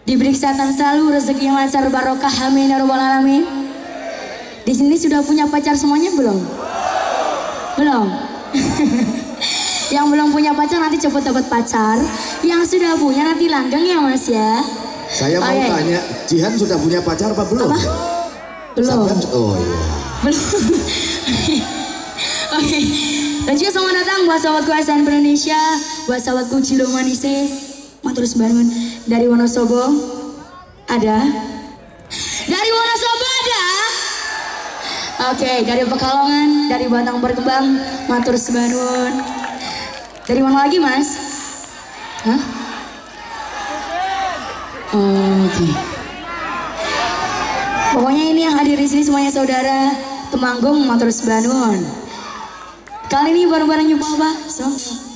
Diberi kesehatan selalu, rezeki yang lancar, barokah, amin ya rabbal alamin. Di sini sudah punya pacar semuanya belum? Belum. Yang belum punya pacar nanti cepat dapat pacar. Yang sudah punya nanti langgeng ya Mas ya. Saya mau tanya, Jihan sudah punya pacar apa belum? Apa? Belum. Oh iya. Belum. Oke. Dan juga selamat datang buat sahabatku SN Indonesia, buat sahabatku Cilo Manise, matur sembarangan dari Wonosobo ada. Dari Wonosobo ada. Oke, dari Pekalongan, dari Batang Berkembang, matur sembarangan. Dari mana lagi Mas? Hah? Oke. Pokoknya ini yang hadir di sini semuanya saudara Temanggung, matur sembarangan. Kali ini bareng-bareng Nyupa apa? So.